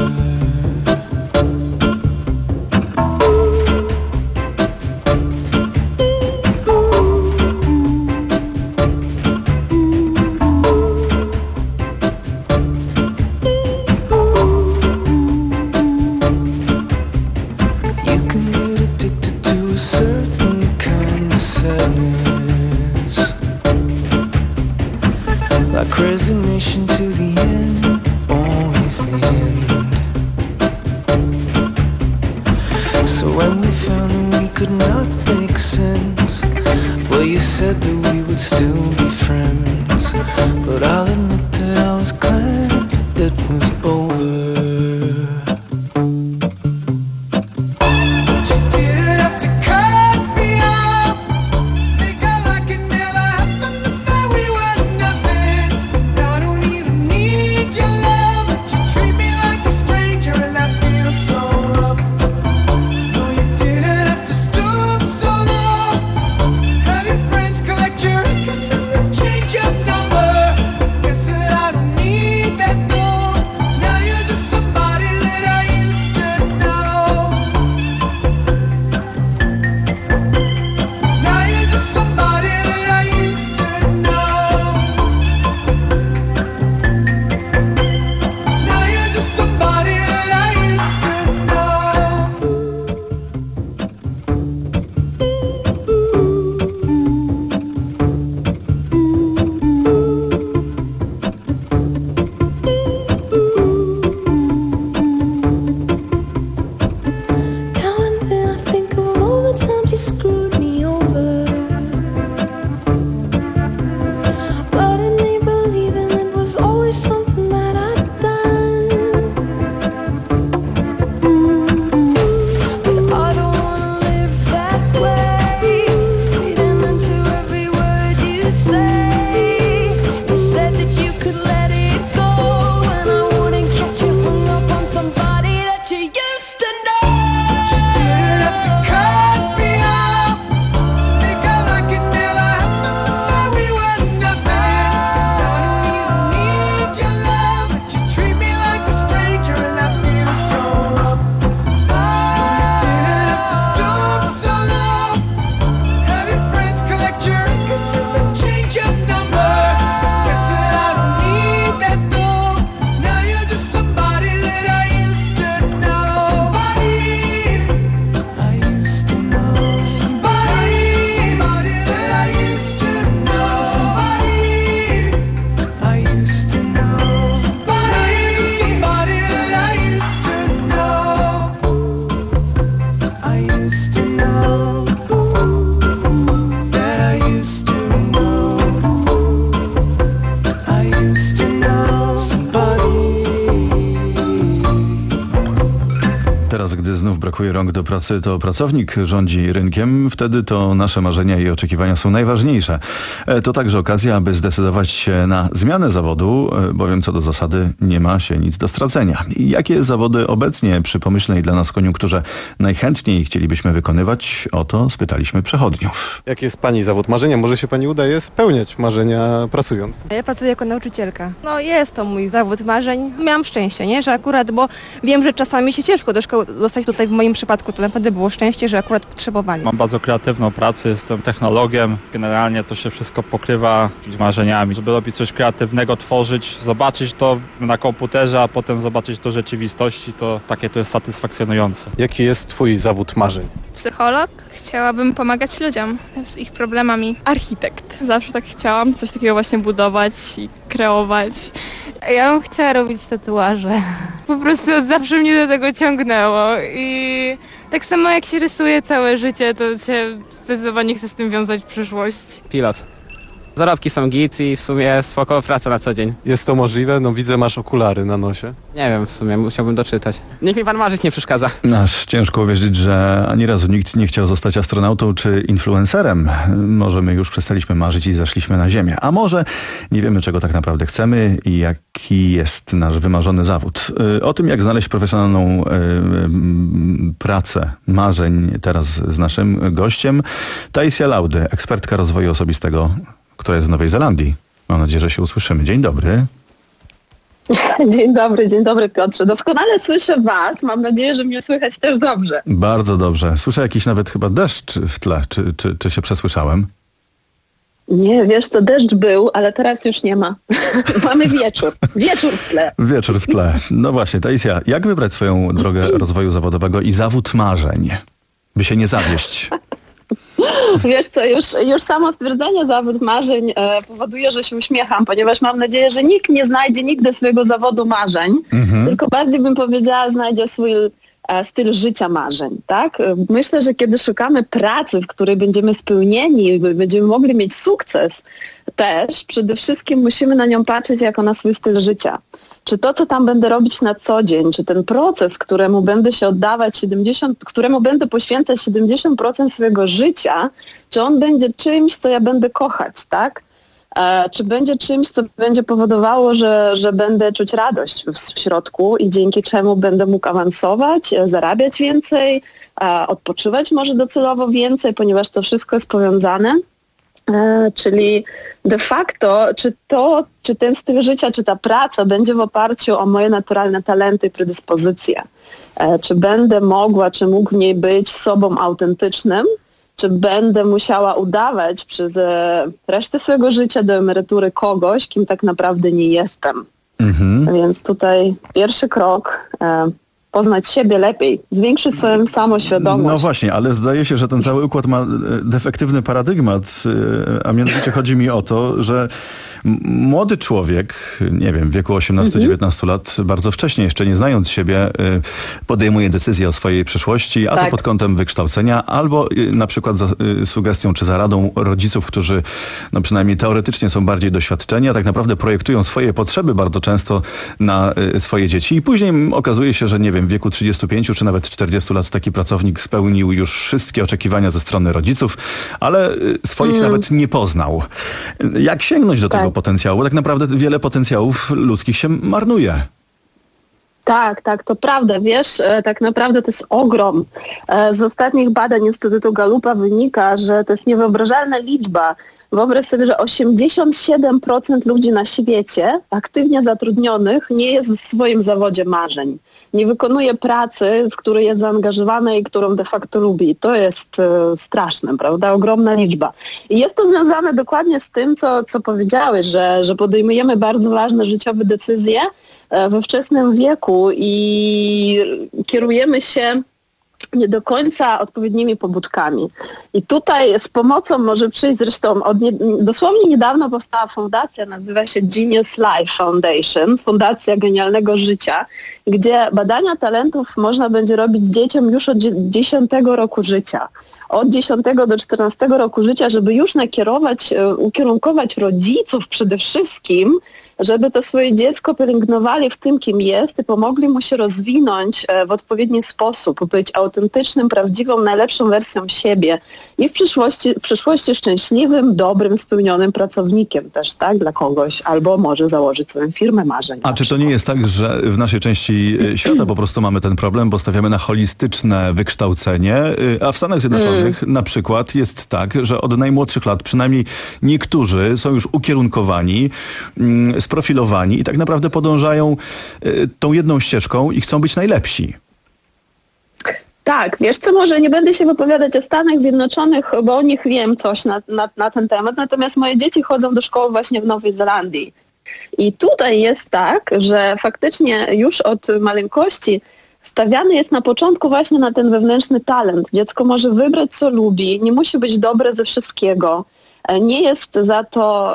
Like resignation to the end, always the end. So when we found that we could not make sense, well, you said that we would still be friends. But I'll admit that I was glad it was over. Change your number. Guess that I don't need Teraz, gdy znów brakuje rąk do pracy, to pracownik rządzi rynkiem. Wtedy to nasze marzenia i oczekiwania są najważniejsze. To także okazja, aby zdecydować się na zmianę zawodu, bowiem co do zasady nie ma się nic do stracenia. I jakie zawody obecnie przy pomyślnej dla nas koniunkturze najchętniej chcielibyśmy wykonywać? O to spytaliśmy przechodniów. Jaki jest Pani zawód marzenia? Może się Pani udaje spełniać marzenia pracując? Ja pracuję jako nauczycielka. No jest to mój zawód marzeń. Miałam szczęście, nie? Że akurat, bo wiem, że czasami się ciężko do szkoły dostać. Tutaj w moim przypadku to naprawdę było szczęście, że akurat potrzebowali. Mam bardzo kreatywną pracę, jestem technologiem. Generalnie to się wszystko pokrywa z marzeniami. Żeby robić coś kreatywnego, tworzyć, zobaczyć to na komputerze, a potem zobaczyć to w rzeczywistości, to takie to jest satysfakcjonujące. Jaki jest Twój zawód marzeń? Psycholog. Chciałabym pomagać ludziom z ich problemami. Architekt. Zawsze tak chciałam coś takiego właśnie budować i kreować. Ja bym chciała robić tatuaże. Po prostu od zawsze mnie do tego ciągnęło i tak samo jak się rysuje całe życie, to się zdecydowanie chcę z tym wiązać przyszłość. Pilot. Zarobki są git i w sumie spoko praca na co dzień. Jest to możliwe? No widzę, masz okulary na nosie. Nie wiem, w sumie musiałbym doczytać. Niech mi pan marzyć nie przeszkadza. Aż ciężko uwierzyć, że ani razu nikt nie chciał zostać astronautą czy influencerem. Może my już przestaliśmy marzyć i zeszliśmy na ziemię. A może nie wiemy, czego tak naprawdę chcemy i jaki jest nasz wymarzony zawód. O tym, jak znaleźć profesjonalną pracę marzeń teraz z naszym gościem. Taisia Laudy, ekspertka rozwoju osobistego, która jest w Nowej Zelandii. Mam nadzieję, że się usłyszymy. Dzień dobry. Dzień dobry, dzień dobry Piotrze. Doskonale słyszę Was. Mam nadzieję, że mnie słychać też dobrze. Bardzo dobrze. Słyszę jakiś nawet chyba deszcz w tle. Czy, czy, czy się przesłyszałem? Nie, wiesz, to deszcz był, ale teraz już nie ma. Mamy wieczór. Wieczór w tle. Wieczór w tle. No właśnie, Taisia, jak wybrać swoją drogę rozwoju zawodowego i zawód marzeń, by się nie zawieść? Wiesz co, już, już samo stwierdzenie zawód marzeń e, powoduje, że się uśmiecham, ponieważ mam nadzieję, że nikt nie znajdzie nigdy swojego zawodu marzeń, mhm. tylko bardziej bym powiedziała, znajdzie swój e, styl życia marzeń, tak? Myślę, że kiedy szukamy pracy, w której będziemy spełnieni, będziemy mogli mieć sukces, też przede wszystkim musimy na nią patrzeć jako na swój styl życia. Czy to, co tam będę robić na co dzień, czy ten proces, któremu będę się oddawać siedemdziesiąt, któremu będę poświęcać siedemdziesiąt procent swojego życia, czy on będzie czymś, co ja będę kochać, tak? E, czy będzie czymś, co będzie powodowało, że, że będę czuć radość w, w środku i dzięki czemu będę mógł awansować, e, zarabiać więcej, e, odpoczywać może docelowo więcej, ponieważ to wszystko jest powiązane. E, czyli de facto, czy to, czy ten styl życia, czy ta praca będzie w oparciu o moje naturalne talenty i predyspozycje. E, czy będę mogła, czy mógł w niej być sobą autentycznym, czy będę musiała udawać przez e, resztę swojego życia do emerytury kogoś, kim tak naprawdę nie jestem. Mhm. Więc tutaj pierwszy krok, e, poznać siebie lepiej, zwiększyć swoją samoświadomość. No właśnie, ale zdaje się, że ten cały układ ma defektywny paradygmat, a mianowicie chodzi mi o to, że młody człowiek, nie wiem, w wieku osiemnastu dziewiętnastu lat, bardzo wcześnie, jeszcze nie znając siebie, podejmuje decyzję o swojej przyszłości, a tak. to pod kątem wykształcenia, albo na przykład za sugestią czy zaradą rodziców, którzy no przynajmniej teoretycznie są bardziej doświadczeni, a tak naprawdę projektują swoje potrzeby bardzo często na swoje dzieci i później okazuje się, że nie wiem, w wieku trzydziestu pięciu czy nawet czterdziestu lat taki pracownik spełnił już wszystkie oczekiwania ze strony rodziców, ale swoich mm. nawet nie poznał. Jak sięgnąć do tak. tego potencjału? Bo tak naprawdę wiele potencjałów ludzkich się marnuje. Tak, tak, to prawda. Wiesz, tak naprawdę to jest ogrom. Z ostatnich badań Instytutu Gallupa wynika, że to jest niewyobrażalna liczba. Wyobraź sobie, że osiemdziesiąt siedem procent ludzi na świecie aktywnie zatrudnionych nie jest w swoim zawodzie marzeń. Nie wykonuje pracy, w której jest zaangażowana i którą de facto lubi. To jest e, straszne, prawda? Ogromna liczba. I jest to związane dokładnie z tym, co, co powiedziałeś, że, że podejmujemy bardzo ważne życiowe decyzje e, we wczesnym wieku i kierujemy się nie do końca odpowiednimi pobudkami. I tutaj z pomocą może przyjść zresztą, od nie, dosłownie niedawno powstała fundacja, nazywa się Genius Life Foundation, Fundacja Genialnego Życia, gdzie badania talentów można będzie robić dzieciom już od dziesiątego roku życia. Od dziesiątego do czternastego roku życia, żeby już nakierować, ukierunkować rodziców przede wszystkim żeby to swoje dziecko pielęgnowali w tym, kim jest i pomogli mu się rozwinąć w odpowiedni sposób, być autentycznym, prawdziwą, najlepszą wersją siebie i w przyszłości, w przyszłości szczęśliwym, dobrym, spełnionym pracownikiem też, tak, dla kogoś, albo może założyć swoją firmę marzeń. A czy to nie jest tak, że w naszej części świata po prostu mamy ten problem, bo stawiamy na holistyczne wykształcenie, a w Stanach Zjednoczonych mm. na przykład jest tak, że od najmłodszych lat przynajmniej niektórzy są już ukierunkowani, sprofilowani i tak naprawdę podążają tą jedną ścieżką i chcą być najlepsi. Tak, wiesz co, może nie będę się wypowiadać o Stanach Zjednoczonych, bo o nich wiem coś na, na, na ten temat, natomiast moje dzieci chodzą do szkoły właśnie w Nowej Zelandii. I tutaj jest tak, że faktycznie już od maleńkości stawiany jest na początku właśnie na ten wewnętrzny talent. Dziecko może wybrać, co lubi, nie musi być dobre ze wszystkiego. Nie jest za to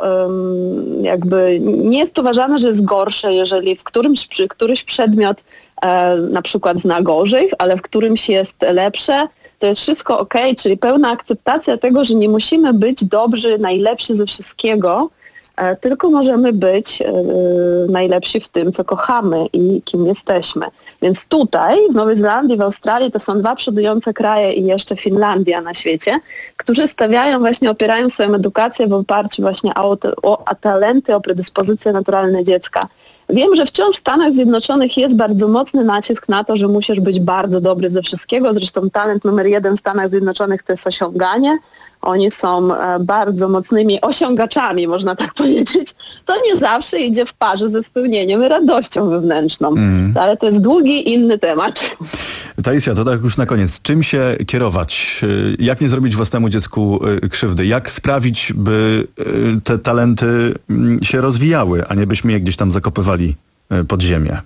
jakby, nie jest uważane, że jest gorsze, jeżeli w którymś, któryś przedmiot na przykład zna gorzej, ale w którymś jest lepsze. To jest wszystko okej, czyli pełna akceptacja tego, że nie musimy być dobrzy, najlepsi ze wszystkiego, tylko możemy być najlepsi w tym, co kochamy i kim jesteśmy. Więc tutaj, w Nowej Zelandii, w Australii, to są dwa przodujące kraje i jeszcze Finlandia na świecie, którzy stawiają właśnie, opierają swoją edukację w oparciu właśnie o, o, o talenty, o predyspozycje naturalne dziecka. Wiem, że wciąż w Stanach Zjednoczonych jest bardzo mocny nacisk na to, że musisz być bardzo dobry ze wszystkiego. Zresztą talent numer jeden w Stanach Zjednoczonych to jest osiąganie. Oni są bardzo mocnymi osiągaczami, można tak powiedzieć, co nie zawsze idzie w parze ze spełnieniem i radością wewnętrzną. Mm. Ale to jest długi, inny temat. Taisia, to tak już na koniec. Czym się kierować? Jak nie zrobić własnemu dziecku krzywdy? Jak sprawić, by te talenty się rozwijały, a nie byśmy je gdzieś tam zakopywali pod ziemię?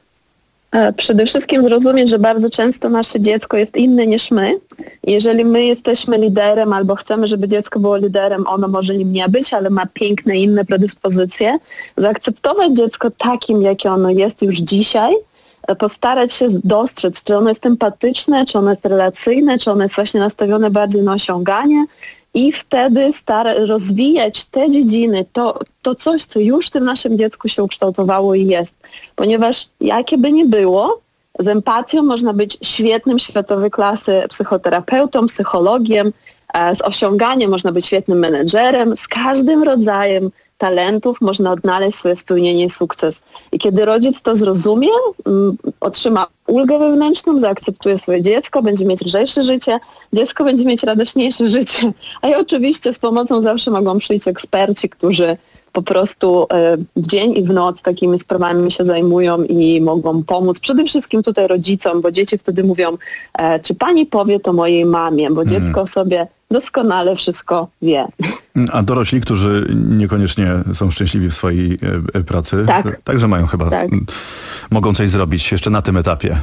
Przede wszystkim zrozumieć, że bardzo często nasze dziecko jest inne niż my. Jeżeli my jesteśmy liderem albo chcemy, żeby dziecko było liderem, ono może nim nie być, ale ma piękne inne predyspozycje. Zaakceptować dziecko takim, jakie ono jest już dzisiaj, postarać się dostrzec, czy ono jest empatyczne, czy ono jest relacyjne, czy ono jest właśnie nastawione bardziej na osiąganie i wtedy stara, rozwijać te dziedziny, to, to coś, co już w tym naszym dziecku się ukształtowało i jest. Ponieważ jakie by nie było, z empatią można być świetnym światowej klasy psychoterapeutą, psychologiem, z osiąganiem można być świetnym menedżerem, z każdym rodzajem talentów można odnaleźć swoje spełnienie i sukces. I kiedy rodzic to zrozumie, otrzyma ulgę wewnętrzną, zaakceptuje swoje dziecko, będzie mieć lżejsze życie, dziecko będzie mieć radośniejsze życie. A i oczywiście z pomocą zawsze mogą przyjść eksperci, którzy po prostu w dzień i w noc takimi sprawami się zajmują i mogą pomóc przede wszystkim tutaj rodzicom, bo dzieci wtedy mówią, czy pani powie to mojej mamie, bo hmm. dziecko sobie doskonale wszystko wie. A dorośli, którzy niekoniecznie są szczęśliwi w swojej pracy, tak. także mają chyba, tak. mogą coś zrobić jeszcze na tym etapie.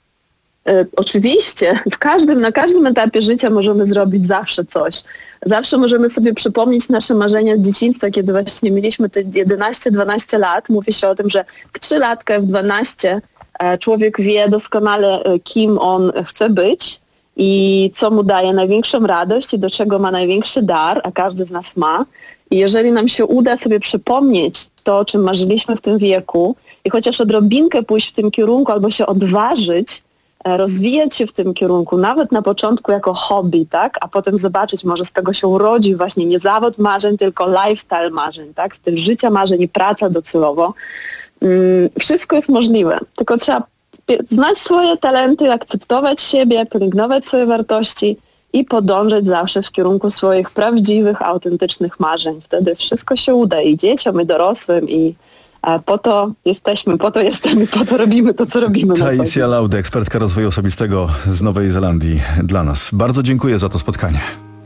E, oczywiście, w każdym, na każdym etapie życia możemy zrobić zawsze coś. Zawsze możemy sobie przypomnieć nasze marzenia z dzieciństwa, kiedy właśnie mieliśmy te jedenaście dwanaście lat. Mówi się o tym, że w trzy latka, w dwanaście e, człowiek wie doskonale, e, kim on chce być i co mu daje największą radość i do czego ma największy dar, a każdy z nas ma. I jeżeli nam się uda sobie przypomnieć to, o czym marzyliśmy w tym wieku i chociaż odrobinkę pójść w tym kierunku albo się odważyć, rozwijać się w tym kierunku, nawet na początku jako hobby, tak, a potem zobaczyć, może z tego się urodzi właśnie nie zawód marzeń, tylko lifestyle marzeń, tak, styl życia marzeń i praca docelowo. Wszystko jest możliwe, tylko trzeba znać swoje talenty, akceptować siebie, pielęgnować swoje wartości i podążać zawsze w kierunku swoich prawdziwych, autentycznych marzeń. Wtedy wszystko się uda i dzieciom, i dorosłym, i po to jesteśmy, po to jesteśmy, po to robimy to, co robimy. Taisia Laude, ekspertka rozwoju osobistego z Nowej Zelandii dla nas. Bardzo dziękuję za to spotkanie.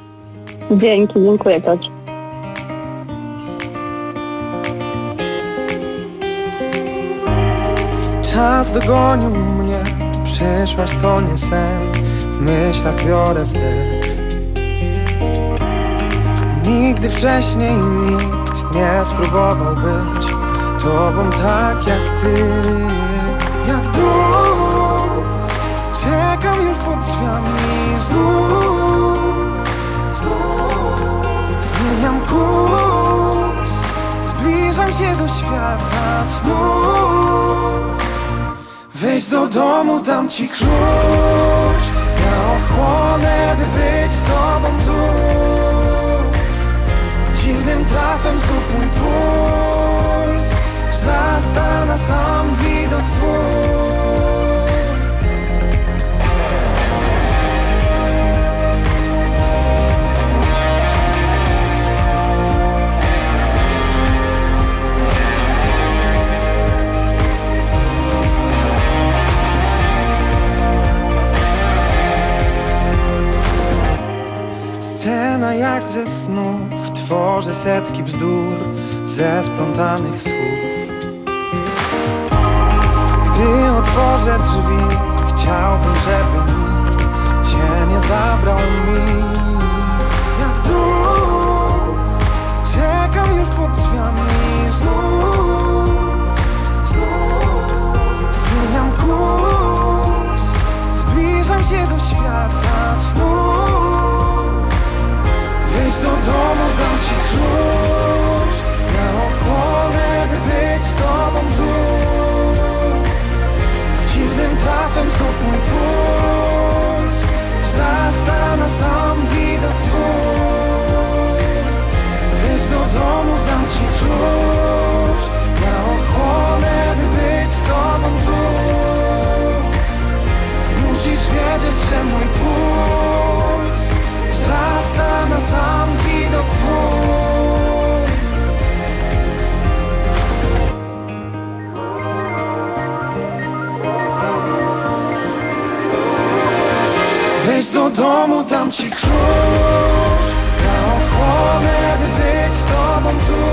Dzięki, dziękuję Piotr. Czas dogonił mnie, przyszłaś to nie sen, w myślach biorę wdech. Nigdy wcześniej nikt nie spróbował być tobą tak jak ty. Jak duch, czekam już pod drzwiami znów. Zmieniam kurs, zbliżam się do świata snów. Wejdź do domu, dam ci klucz. Ja ochłonę, by być z tobą tu. Dziwnym trafem znów mój puls wzrasta na sam widok twój. Scena jak ze snów, tworzę setki bzdur ze splątanych słów. Gdy otworzę drzwi, chciałbym, żeby nikt cię nie zabrał mi. Jak duch, czekam już pod drzwiami znów. Znów zmieniam kurs, zbliżam się do świata snów. Wejdź do domu, dam ci klucz. Ja ochłonę, by być z tobą tu. Dziwnym trafem znów mój puls wzrasta na sam widok twój. Wejdź do domu, dam ci klucz. Ja ochłonę, by być z tobą tu. Musisz wiedzieć, że mój puls wzrasta na sam widok twój. Wejdź do domu, dam ci klucz. Ja ochłonę, by być z tobą tu.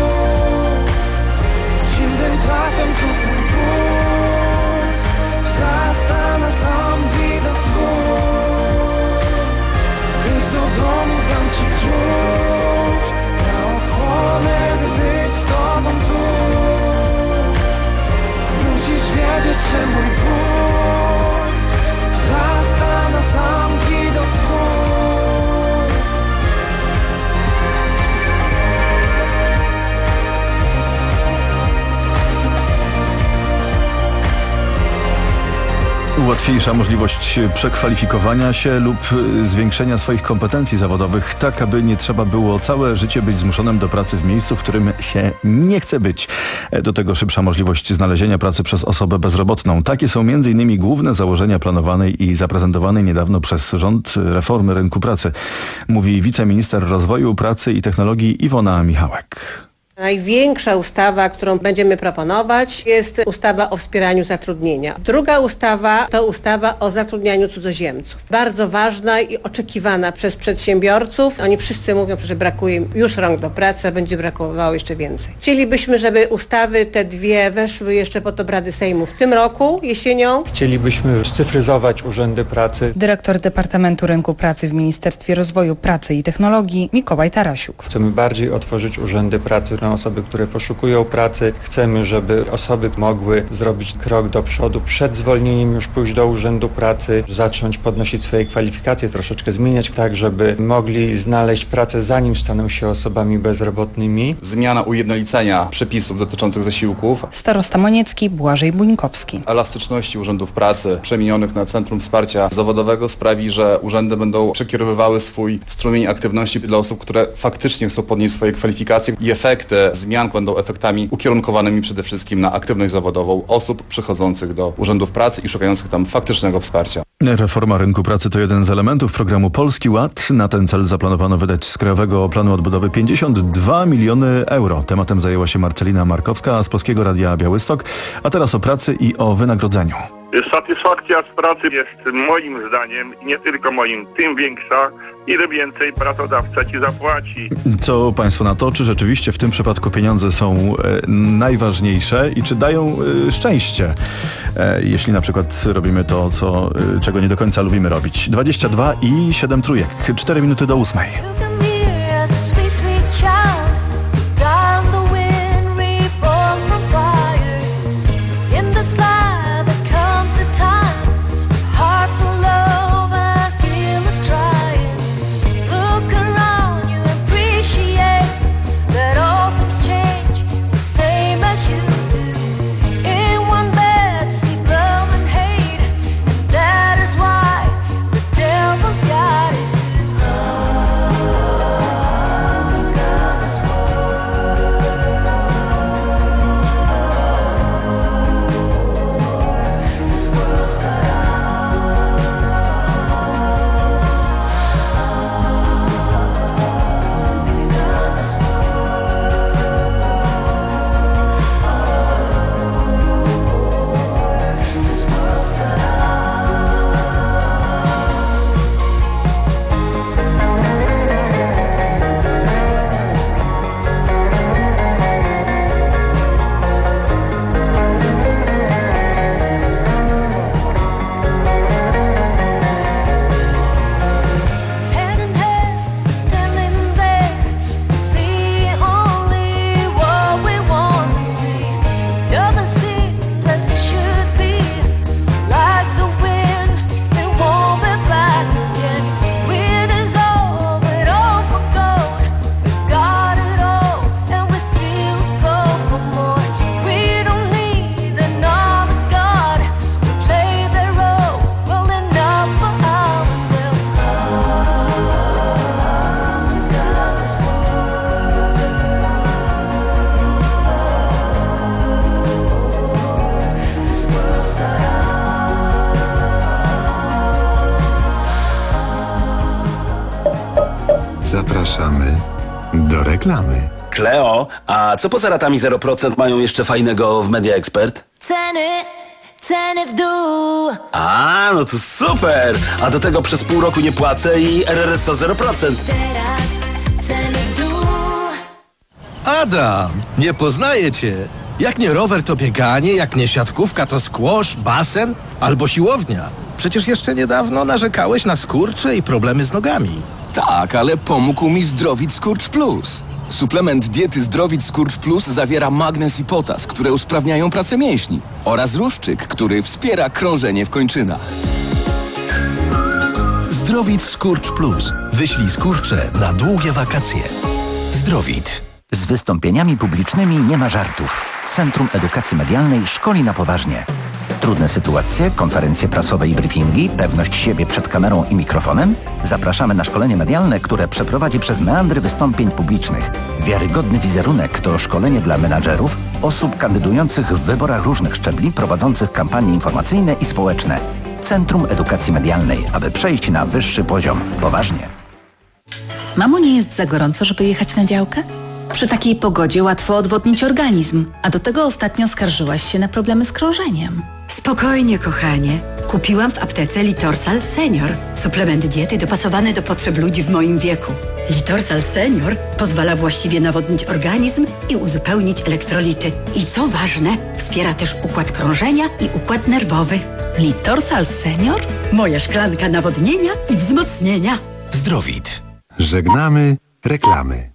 Dziwnym trafem znów mój puls wzrasta na sam widok twój. Wejdź do domu, dam ci klucz. Ja ochłonę, by być z tobą tu. Musisz wiedzieć, że mój puls wzrasta na sam widok twój. Łatwiejsza możliwość przekwalifikowania się lub zwiększenia swoich kompetencji zawodowych, tak aby nie trzeba było całe życie być zmuszonym do pracy w miejscu, w którym się nie chce być. Do tego szybsza możliwość znalezienia pracy przez osobę bezrobotną. Takie są między innymi główne założenia planowanej i zaprezentowanej niedawno przez rząd reformy rynku pracy, mówi wiceminister rozwoju, pracy i technologii Iwona Michałek. Największa ustawa, którą będziemy proponować, jest ustawa o wspieraniu zatrudnienia. Druga ustawa to ustawa o zatrudnianiu cudzoziemców. Bardzo ważna i oczekiwana przez przedsiębiorców. Oni wszyscy mówią, że brakuje im już rąk do pracy, a będzie brakowało jeszcze więcej. Chcielibyśmy, żeby ustawy te dwie weszły jeszcze pod obrady Sejmu w tym roku, jesienią. Chcielibyśmy scyfryzować urzędy pracy. Dyrektor Departamentu Rynku Pracy w Ministerstwie Rozwoju, Pracy i Technologii Mikołaj Tarasiuk. Chcemy bardziej otworzyć urzędy pracy na osoby, które poszukują pracy. Chcemy, żeby osoby mogły zrobić krok do przodu, przed zwolnieniem już pójść do urzędu pracy, zacząć podnosić swoje kwalifikacje, troszeczkę zmieniać tak, żeby mogli znaleźć pracę zanim staną się osobami bezrobotnymi. Zmiana ujednolicenia przepisów dotyczących zasiłków. Starosta Moniecki, Błażej Buńkowski. Elastyczności urzędów pracy przemienionych na Centrum Wsparcia Zawodowego sprawi, że urzędy będą przekierowywały swój strumień aktywności dla osób, które faktycznie chcą podnieść swoje kwalifikacje i efekty zmian będą efektami ukierunkowanymi przede wszystkim na aktywność zawodową osób przychodzących do urzędów pracy i szukających tam faktycznego wsparcia. Reforma rynku pracy to jeden z elementów programu Polski Ład. Na ten cel zaplanowano wydać z Krajowego Planu Odbudowy pięćdziesiąt dwa miliony euro. Tematem zajęła się Marcelina Markowska z Polskiego Radia Białystok. A teraz o pracy i o wynagrodzeniu. Satysfakcja z pracy jest moim zdaniem, i nie tylko moim, tym większa, ile więcej pracodawca ci zapłaci. Co państwo na to? Czy rzeczywiście w tym przypadku pieniądze są e, najważniejsze i czy dają e, szczęście, e, jeśli na przykład robimy to, co, e, czego nie do końca lubimy robić? dwadzieścia dwa i siedem trójek. cztery minuty do ósmej. Say Zapraszamy do reklamy. Kleo, a co poza ratami zero procent mają jeszcze fajnego w Media Expert? Ceny, ceny w dół. A, no to super! A do tego przez pół roku nie płacę i R R S O zero procent. Teraz ceny w dół. Adam, nie poznaję cię. Jak nie rower, to bieganie, jak nie siatkówka, to squash, basen albo siłownia. Przecież jeszcze niedawno narzekałeś na skurcze i problemy z nogami. Tak, ale pomógł mi Zdrowit Skurcz Plus. Suplement diety Zdrowit Skurcz Plus zawiera magnez i potas, które usprawniają pracę mięśni, oraz ruszczyk, który wspiera krążenie w kończynach. Zdrowit Skurcz Plus. Wyślij skurcze na długie wakacje. Zdrowit. Z wystąpieniami publicznymi nie ma żartów. Centrum Edukacji Medialnej szkoli na poważnie. Trudne sytuacje, konferencje prasowe i briefingi, pewność siebie przed kamerą i mikrofonem? Zapraszamy na szkolenie medialne, które przeprowadzi przez meandry wystąpień publicznych. Wiarygodny wizerunek to szkolenie dla menadżerów, osób kandydujących w wyborach różnych szczebli, prowadzących kampanie informacyjne i społeczne. Centrum Edukacji Medialnej, aby przejść na wyższy poziom. Poważnie. Mamo, nie jest za gorąco, żeby jechać na działkę? Przy takiej pogodzie łatwo odwodnić organizm, a do tego ostatnio skarżyłaś się na problemy z krążeniem. Spokojnie, kochanie. Kupiłam w aptece Litorsal Senior. Suplement diety dopasowany do potrzeb ludzi w moim wieku. Litorsal Senior pozwala właściwie nawodnić organizm i uzupełnić elektrolity. I co ważne, wspiera też układ krążenia i układ nerwowy. Litorsal Senior? Moja szklanka nawodnienia i wzmocnienia. Zdrowit. Żegnamy reklamy.